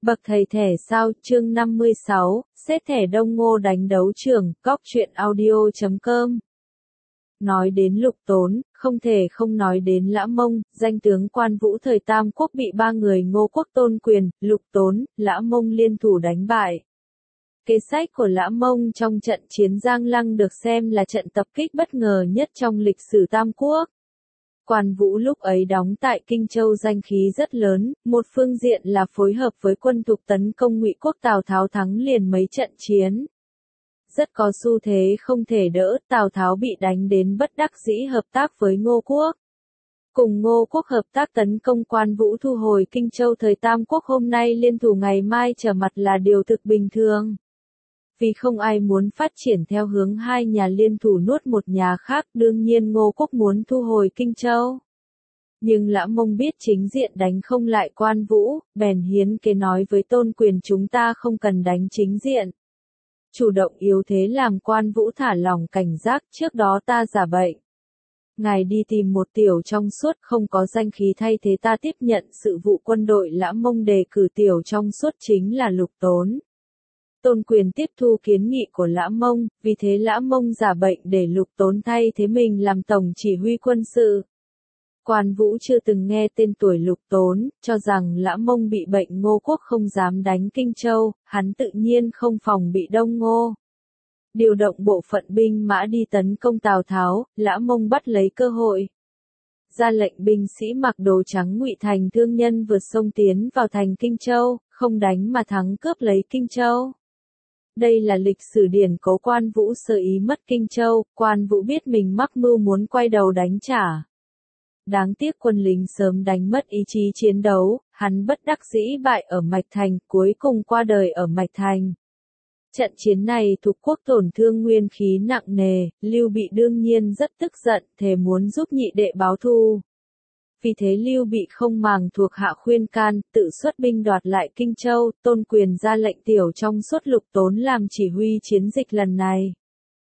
Bậc thầy thẻ sao, chương 56, xét thẻ Đông Ngô đánh đấu trường, góc truyện audio.com. Nói đến Lục Tốn, không thể không nói đến Lã Mông, danh tướng Quan Vũ thời Tam Quốc bị ba người Ngô Quốc Tôn Quyền, Lục Tốn, Lã Mông liên thủ đánh bại. Kế sách của Lã Mông trong trận chiến Giang Lăng được xem là trận tập kích bất ngờ nhất trong lịch sử Tam Quốc. Quan Vũ lúc ấy đóng tại Kinh Châu danh khí rất lớn, một phương diện là phối hợp với quân Thục tấn công Ngụy Quốc Tào Tháo thắng liền mấy trận chiến. Rất có xu thế không thể đỡ, Tào Tháo bị đánh đến bất đắc dĩ hợp tác với Ngô Quốc. Cùng Ngô Quốc hợp tác tấn công Quan Vũ thu hồi Kinh Châu thời Tam Quốc hôm nay liên thủ ngày mai trở mặt là điều thực bình thường. Vì không ai muốn phát triển theo hướng hai nhà liên thủ nuốt một nhà khác, đương nhiên Ngô Quốc muốn thu hồi Kinh Châu. Nhưng Lã Mông biết chính diện đánh không lại Quan Vũ, bèn hiến kế nói với Tôn Quyền chúng ta không cần đánh chính diện. Chủ động yếu thế làm Quan Vũ thả lòng cảnh giác, trước đó ta giả bệnh. Ngài đi tìm một tiểu trong suốt không có danh khí thay thế ta tiếp nhận sự vụ quân đội. Lã Mông đề cử tiểu trong suốt chính là Lục Tốn. Tôn Quyền tiếp thu kiến nghị của Lã Mông, vì thế Lã Mông giả bệnh để Lục Tốn thay thế mình làm tổng chỉ huy quân sự. Quan Vũ chưa từng nghe tên tuổi Lục Tốn, cho rằng Lã Mông bị bệnh Ngô Quốc không dám đánh Kinh Châu, hắn tự nhiên không phòng bị Đông Ngô. Điều động bộ phận binh mã đi tấn công Tào Tháo, Lã Mông bắt lấy cơ hội. Ra lệnh binh sĩ mặc đồ trắng ngụy thành thương nhân vượt sông tiến vào thành Kinh Châu, không đánh mà thắng cướp lấy Kinh Châu. Đây là lịch sử điển cố Quan Vũ sơ ý mất Kinh Châu, Quan Vũ biết mình mắc mưu muốn quay đầu đánh trả. Đáng tiếc quân lính sớm đánh mất ý chí chiến đấu, hắn bất đắc dĩ bại ở Mạch Thành, cuối cùng qua đời ở Mạch Thành. Trận chiến này Thục Quốc tổn thương nguyên khí nặng nề, Lưu Bị đương nhiên rất tức giận, thề muốn giúp nhị đệ báo thù. Vì thế Lưu Bị không màng thuộc hạ khuyên can, tự xuất binh đoạt lại Kinh Châu, Tôn Quyền ra lệnh tiểu trong suốt Lục Tốn làm chỉ huy chiến dịch lần này.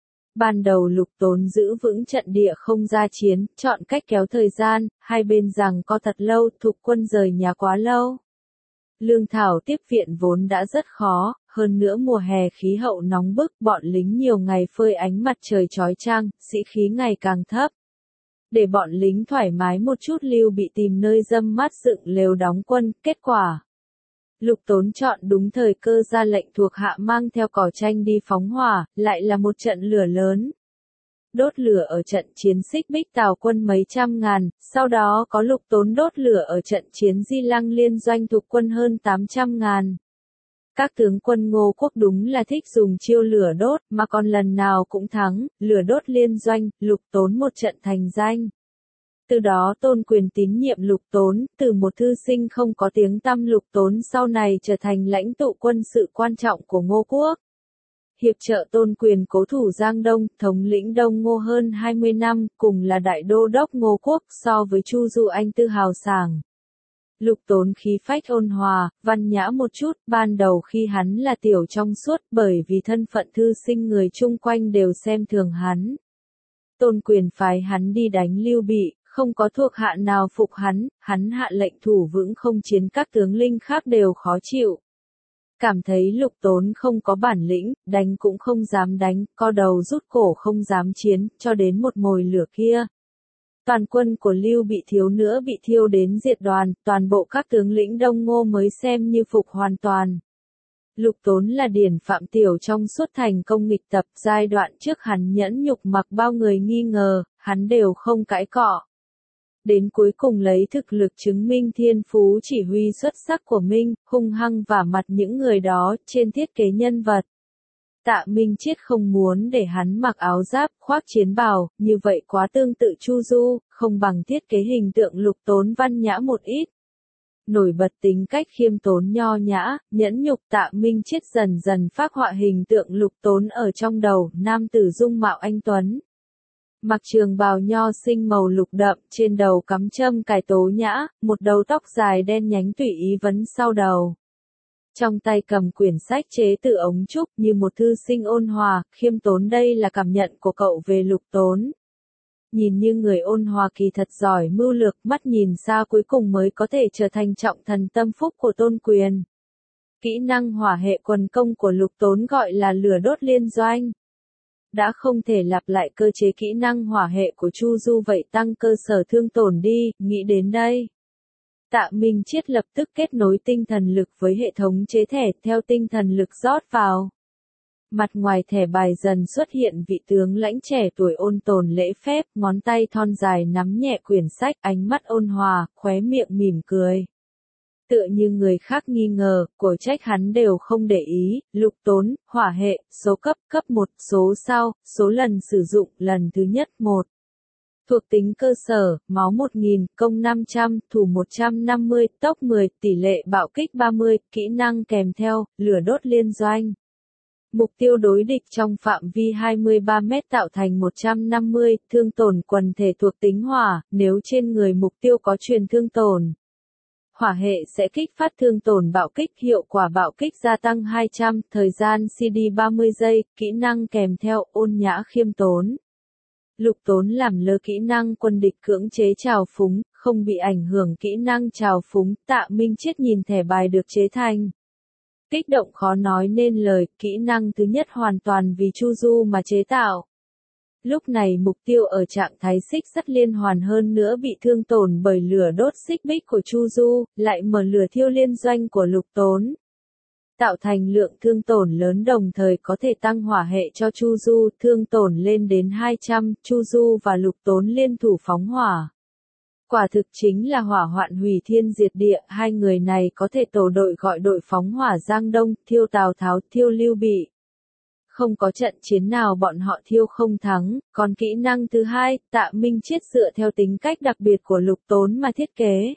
Ban đầu Lục Tốn giữ vững trận địa không ra chiến, chọn cách kéo thời gian, hai bên rằng co thật lâu, Thục quân rời nhà quá lâu. Lương thảo tiếp viện vốn đã rất khó, hơn nữa mùa hè khí hậu nóng bức, bọn lính nhiều ngày phơi ánh mặt trời chói chang, sĩ khí ngày càng thấp. Để bọn lính thoải mái một chút Lưu Bị tìm nơi râm mát dựng lều đóng quân, kết quả. Lục Tốn chọn đúng thời cơ ra lệnh thuộc hạ mang theo cỏ tranh đi phóng hỏa, lại là một trận lửa lớn. Đốt lửa ở trận chiến Xích Bích Tào quân mấy trăm ngàn, sau đó có Lục Tốn đốt lửa ở trận chiến Di Lăng liên doanh Thục quân hơn 800 ngàn. Các tướng quân Ngô Quốc đúng là thích dùng chiêu lửa đốt, mà còn lần nào cũng thắng, lửa đốt liên doanh, Lục Tốn một trận thành danh. Từ đó Tôn Quyền tín nhiệm Lục Tốn, từ một thư sinh không có tiếng tăm Lục Tốn sau này trở thành lãnh tụ quân sự quan trọng của Ngô Quốc. Hiệp trợ Tôn Quyền cố thủ Giang Đông, thống lĩnh Đông Ngô hơn 20 năm, cùng là đại đô đốc Ngô Quốc, so với Chu Du Anh tư hào sảng. Lục Tốn khí phách ôn hòa, văn nhã một chút, ban đầu khi hắn là tiểu trong suốt, bởi vì thân phận thư sinh người chung quanh đều xem thường hắn. Tôn Quyền phái hắn đi đánh Lưu Bị, không có thuộc hạ nào phục hắn hạ lệnh thủ vững không chiến, các tướng linh khác đều khó chịu. Cảm thấy Lục Tốn không có bản lĩnh, đánh cũng không dám đánh, co đầu rút cổ không dám chiến, cho đến một mồi lửa kia. Toàn quân của Lưu Bị thiếu nữa bị thiêu đến diệt đoàn, toàn bộ các tướng lĩnh Đông Ngô mới xem như phục hoàn toàn. Lục Tốn là điển phạm tiểu trong suốt thành công nghịch tập, giai đoạn trước hắn nhẫn nhục mặc bao người nghi ngờ, hắn đều không cãi cọ. Đến cuối cùng lấy thực lực chứng minh thiên phú chỉ huy xuất sắc của mình, hung hăng vả mặt những người đó, trên thiết kế nhân vật. Tạ Minh Chiết không muốn để hắn mặc áo giáp, khoác chiến bào, như vậy quá tương tự Chu Du, không bằng thiết kế hình tượng Lục Tốn văn nhã một ít. Nổi bật tính cách khiêm tốn nho nhã, nhẫn nhục, Tạ Minh Chiết dần dần phác họa hình tượng Lục Tốn ở trong đầu, nam tử dung mạo anh tuấn. Mặc trường bào nho sinh màu lục đậm, trên đầu cắm châm cài tố nhã, một đầu tóc dài đen nhánh tùy ý vấn sau đầu. Trong tay cầm quyển sách chế từ ống trúc như một thư sinh ôn hòa, khiêm tốn. Đây là cảm nhận của cậu về Lục Tốn. Nhìn như người ôn hòa kỳ thật giỏi mưu lược, mắt nhìn xa cuối cùng mới có thể trở thành trọng thần tâm phúc của Tôn Quyền. Kỹ năng hỏa hệ quần công của Lục Tốn gọi là lửa đốt liên doanh. Đã không thể lặp lại cơ chế kỹ năng hỏa hệ của Chu Du vậy tăng cơ sở thương tổn đi, nghĩ đến đây. Tạ Minh Chiết lập tức kết nối tinh thần lực với hệ thống chế thẻ theo tinh thần lực rót vào. Mặt ngoài thẻ bài dần xuất hiện vị tướng lãnh trẻ tuổi ôn tồn lễ phép, ngón tay thon dài nắm nhẹ quyển sách, ánh mắt ôn hòa, khóe miệng mỉm cười. Tựa như người khác nghi ngờ, của trách hắn đều không để ý, Lục Tốn, hỏa hệ, số cấp 1, số sau, số lần sử dụng, lần thứ nhất 1. Thuộc tính cơ sở, máu 1000, công 500, thủ 150, tốc 10, tỷ lệ bạo kích 30, kỹ năng kèm theo, lửa đốt liên doanh. Mục tiêu đối địch trong phạm vi 23 mét tạo thành 150, thương tổn quần thể thuộc tính hỏa, nếu trên người mục tiêu có truyền thương tổn. Hỏa hệ sẽ kích phát thương tổn bạo kích, hiệu quả bạo kích gia tăng 200, thời gian CD 30 giây, kỹ năng kèm theo, ôn nhã khiêm tốn. Lục Tốn làm lơ kỹ năng quân địch cưỡng chế trào phúng, không bị ảnh hưởng kỹ năng trào phúng, Tạ Minh Chiết nhìn thẻ bài được chế thành. Kích động khó nói nên lời, kỹ năng thứ nhất hoàn toàn vì Chu Du mà chế tạo. Lúc này mục tiêu ở trạng thái xích sắt liên hoàn hơn nữa bị thương tổn bởi lửa đốt xích bích của Chu Du, lại mở lửa thiêu liên doanh của Lục Tốn. Tạo thành lượng thương tổn lớn đồng thời có thể tăng hỏa hệ cho Chu Du, thương tổn lên đến 200, Chu Du và Lục Tốn liên thủ phóng hỏa. Quả thực chính là hỏa hoạn hủy thiên diệt địa, hai người này có thể tổ đội gọi đội phóng hỏa Giang Đông, thiêu Tào Tháo, thiêu Lưu Bị. Không có trận chiến nào bọn họ thiêu không thắng, còn kỹ năng thứ hai, Tạ Minh Chiết dựa theo tính cách đặc biệt của Lục Tốn mà thiết kế.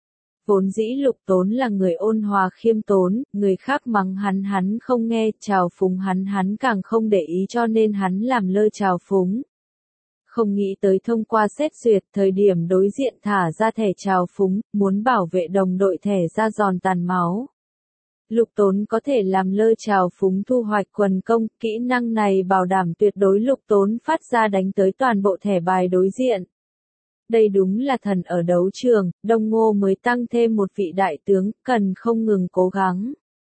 Vốn dĩ Lục Tốn là người ôn hòa khiêm tốn, người khác mắng hắn không nghe, trào phúng hắn càng không để ý cho nên hắn làm lơ trào phúng. Không nghĩ tới thông qua xét duyệt, thời điểm đối diện thả ra thẻ trào phúng, muốn bảo vệ đồng đội thẻ ra giòn tàn máu. Lục Tốn có thể làm lơ trào phúng thu hoạch quần công, kỹ năng này bảo đảm tuyệt đối Lục Tốn phát ra đánh tới toàn bộ thẻ bài đối diện. Đây đúng là thần ở đấu trường, Đông Ngô mới tăng thêm một vị đại tướng, cần không ngừng cố gắng.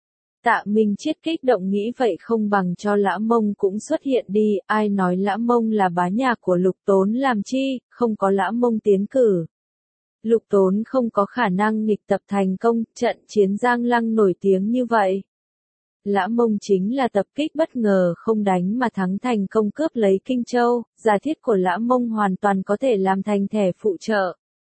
Tạ Minh Chiết kích động nghĩ vậy không bằng cho Lã Mông cũng xuất hiện đi, ai nói Lã Mông là bá nhạc của Lục Tốn làm chi, không có Lã Mông tiến cử. Lục Tốn không có khả năng nghịch tập thành công, trận chiến Giang Lăng nổi tiếng như vậy. Lã Mông chính là tập kích bất ngờ không đánh mà thắng thành công cướp lấy Kinh Châu, giả thiết của Lã Mông hoàn toàn có thể làm thành thẻ phụ trợ.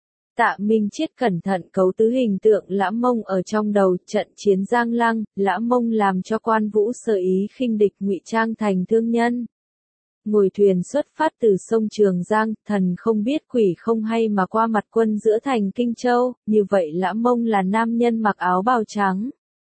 Tạ Minh Chiết cẩn thận cấu tứ hình tượng Lã Mông ở trong đầu, trận chiến Giang Lăng, Lã Mông làm cho Quan Vũ sơ ý khinh địch ngụy trang thành thương nhân. Ngồi thuyền xuất phát từ sông Trường Giang, thần không biết quỷ không hay mà qua mặt quân giữa thành Kinh Châu, như vậy Lã Mông là nam nhân mặc áo bào trắng.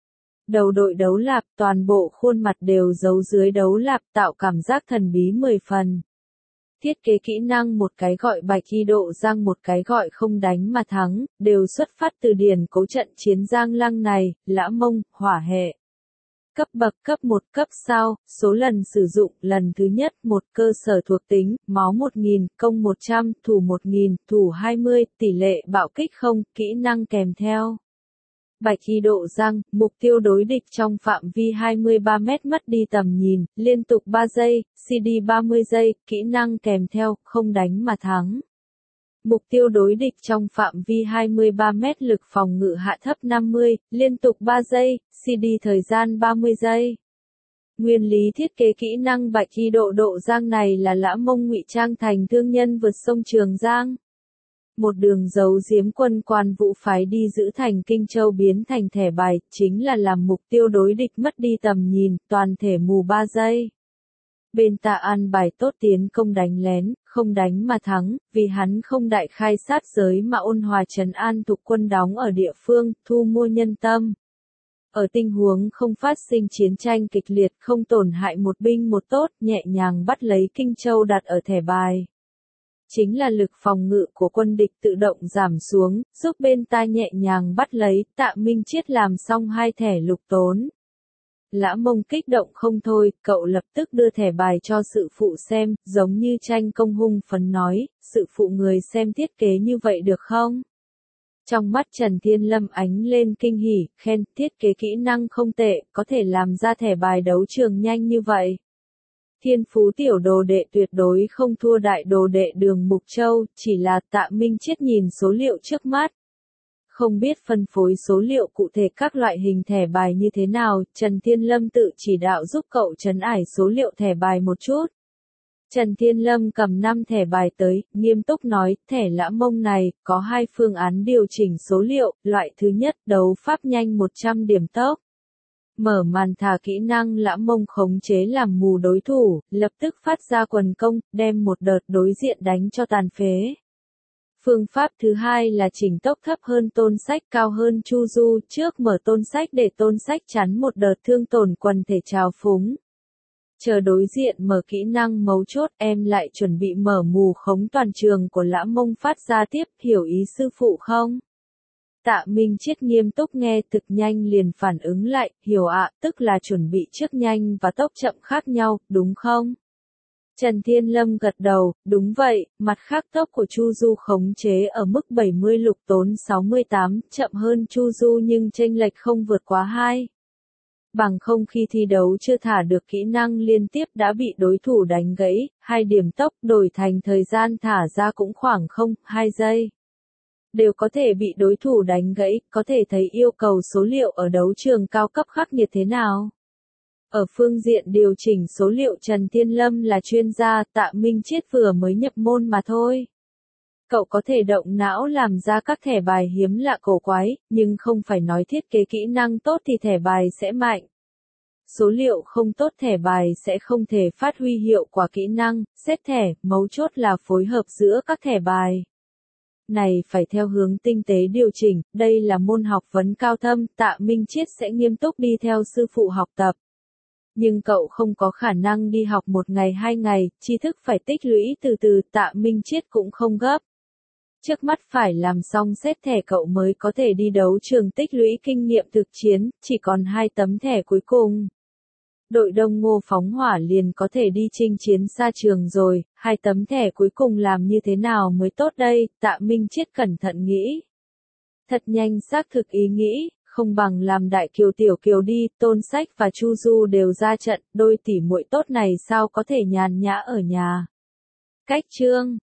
Đầu đội đấu lạp, toàn bộ khuôn mặt đều giấu dưới đấu lạp tạo cảm giác thần bí 10 phần. Thiết kế kỹ năng một cái gọi bạch y độ giang một cái gọi không đánh mà thắng, đều xuất phát từ điển cố trận chiến Giang Lăng này, Lã Mông, hỏa hệ. Cấp bậc cấp 1 cấp sau, số lần sử dụng, lần thứ nhất, một cơ sở thuộc tính, máu 1000, công 100, thủ 1000, thủ 20, tỷ lệ bạo kích không, kỹ năng kèm theo. Bạch y độ giang, mục tiêu đối địch trong phạm vi 23 mét mất đi tầm nhìn, liên tục 3 giây, CD 30 giây, kỹ năng kèm theo, không đánh mà thắng. Mục tiêu đối địch trong phạm vi 23 mét lực phòng ngự hạ thấp 50, liên tục 3 giây, CD thời gian 30 giây. Nguyên lý thiết kế kỹ năng bạch y độ giang này là Lã Mông ngụy trang thành thương nhân vượt sông Trường Giang. Một đường giấu giếm quân Quan Vũ phái đi giữ thành Kinh Châu biến thành thẻ bài, chính là làm mục tiêu đối địch mất đi tầm nhìn, toàn thể mù 3 giây. Bên ta an bài tốt tiến công đánh lén, không đánh mà thắng, vì hắn không đại khai sát giới mà ôn hòa trấn an thuộc quân đóng ở địa phương, thu mua nhân tâm. Ở tình huống không phát sinh chiến tranh kịch liệt, không tổn hại một binh một tốt, nhẹ nhàng bắt lấy Kinh Châu đặt ở thẻ bài. Chính là lực phòng ngự của quân địch tự động giảm xuống, giúp bên ta nhẹ nhàng bắt lấy, Tạ Minh Chiết làm xong 2 thẻ Lục Tốn. Lã Mông kích động không thôi, cậu lập tức đưa thẻ bài cho sự phụ xem, giống như tranh công hung phấn nói, sự phụ người xem thiết kế như vậy được không? Trong mắt Trần Thiên Lâm ánh lên kinh hỉ, khen, thiết kế kỹ năng không tệ, có thể làm ra thẻ bài đấu trường nhanh như vậy. Thiên phú tiểu đồ đệ tuyệt đối không thua đại đồ đệ Đường Mục Châu, chỉ là Tạ Minh Chiết nhìn số liệu trước mắt. Không biết phân phối số liệu cụ thể các loại hình thẻ bài như thế nào, Trần Thiên Lâm tự chỉ đạo giúp cậu trấn ải số liệu thẻ bài một chút. Trần Thiên Lâm cầm 5 thẻ bài tới, nghiêm túc nói, thẻ Lã Mông này, có 2 phương án điều chỉnh số liệu, loại thứ nhất, đấu pháp nhanh 100 điểm tốc. Mở màn thả kỹ năng Lã Mông khống chế làm mù đối thủ, lập tức phát ra quần công, đem một đợt đối diện đánh cho tàn phế. Phương pháp thứ hai là chỉnh tốc thấp hơn Tôn Sách cao hơn Chu Du, trước mở Tôn Sách để Tôn Sách chắn một đợt thương tổn quần thể trào phúng. Chờ đối diện mở kỹ năng mấu chốt em lại chuẩn bị mở mù khống toàn trường của Lã Mông phát ra tiếp, hiểu ý sư phụ không? Tạ Minh Chiết nghiêm túc nghe thực nhanh liền phản ứng lại, hiểu ạ, tức là chuẩn bị trước nhanh và tốc chậm khác nhau, đúng không? Trần Thiên Lâm gật đầu, đúng vậy, mặt khác tốc của Chu Du khống chế ở mức 70 Lục Tốn 68, chậm hơn Chu Du nhưng chênh lệch không vượt quá 2. Bằng không khi thi đấu chưa thả được kỹ năng liên tiếp đã bị đối thủ đánh gãy, 2 điểm tốc đổi thành thời gian thả ra cũng khoảng 0,2 giây. Đều có thể bị đối thủ đánh gãy, có thể thấy yêu cầu số liệu ở đấu trường cao cấp khắc nghiệt thế nào. Ở phương diện điều chỉnh số liệu Trần Thiên Lâm là chuyên gia, Tạ Minh Chiết vừa mới nhập môn mà thôi. Cậu có thể động não làm ra các thẻ bài hiếm lạ cổ quái, nhưng không phải nói thiết kế kỹ năng tốt thì thẻ bài sẽ mạnh. Số liệu không tốt thẻ bài sẽ không thể phát huy hiệu quả kỹ năng, xếp thẻ, mấu chốt là phối hợp giữa các thẻ bài. Này phải theo hướng tinh tế điều chỉnh, đây là môn học vấn cao thâm, Tạ Minh Chiết sẽ nghiêm túc đi theo sư phụ học tập. Nhưng cậu không có khả năng đi học 1 ngày 2 ngày, tri thức phải tích lũy từ từ, Tạ Minh Chiết cũng không gấp. Trước mắt phải làm xong xếp thẻ cậu mới có thể đi đấu trường tích lũy kinh nghiệm thực chiến, chỉ còn 2 tấm thẻ cuối cùng. Đội Đông Ngô phóng hỏa liền có thể đi chinh chiến xa trường rồi, 2 tấm thẻ cuối cùng làm như thế nào mới tốt đây, Tạ Minh Chiết cẩn thận nghĩ. Thật nhanh xác thực ý nghĩ, không bằng làm đại kiều tiểu kiều đi, Tôn Sách và Chu Du đều ra trận, đôi tỷ muội tốt này sao có thể nhàn nhã ở nhà. Cách chương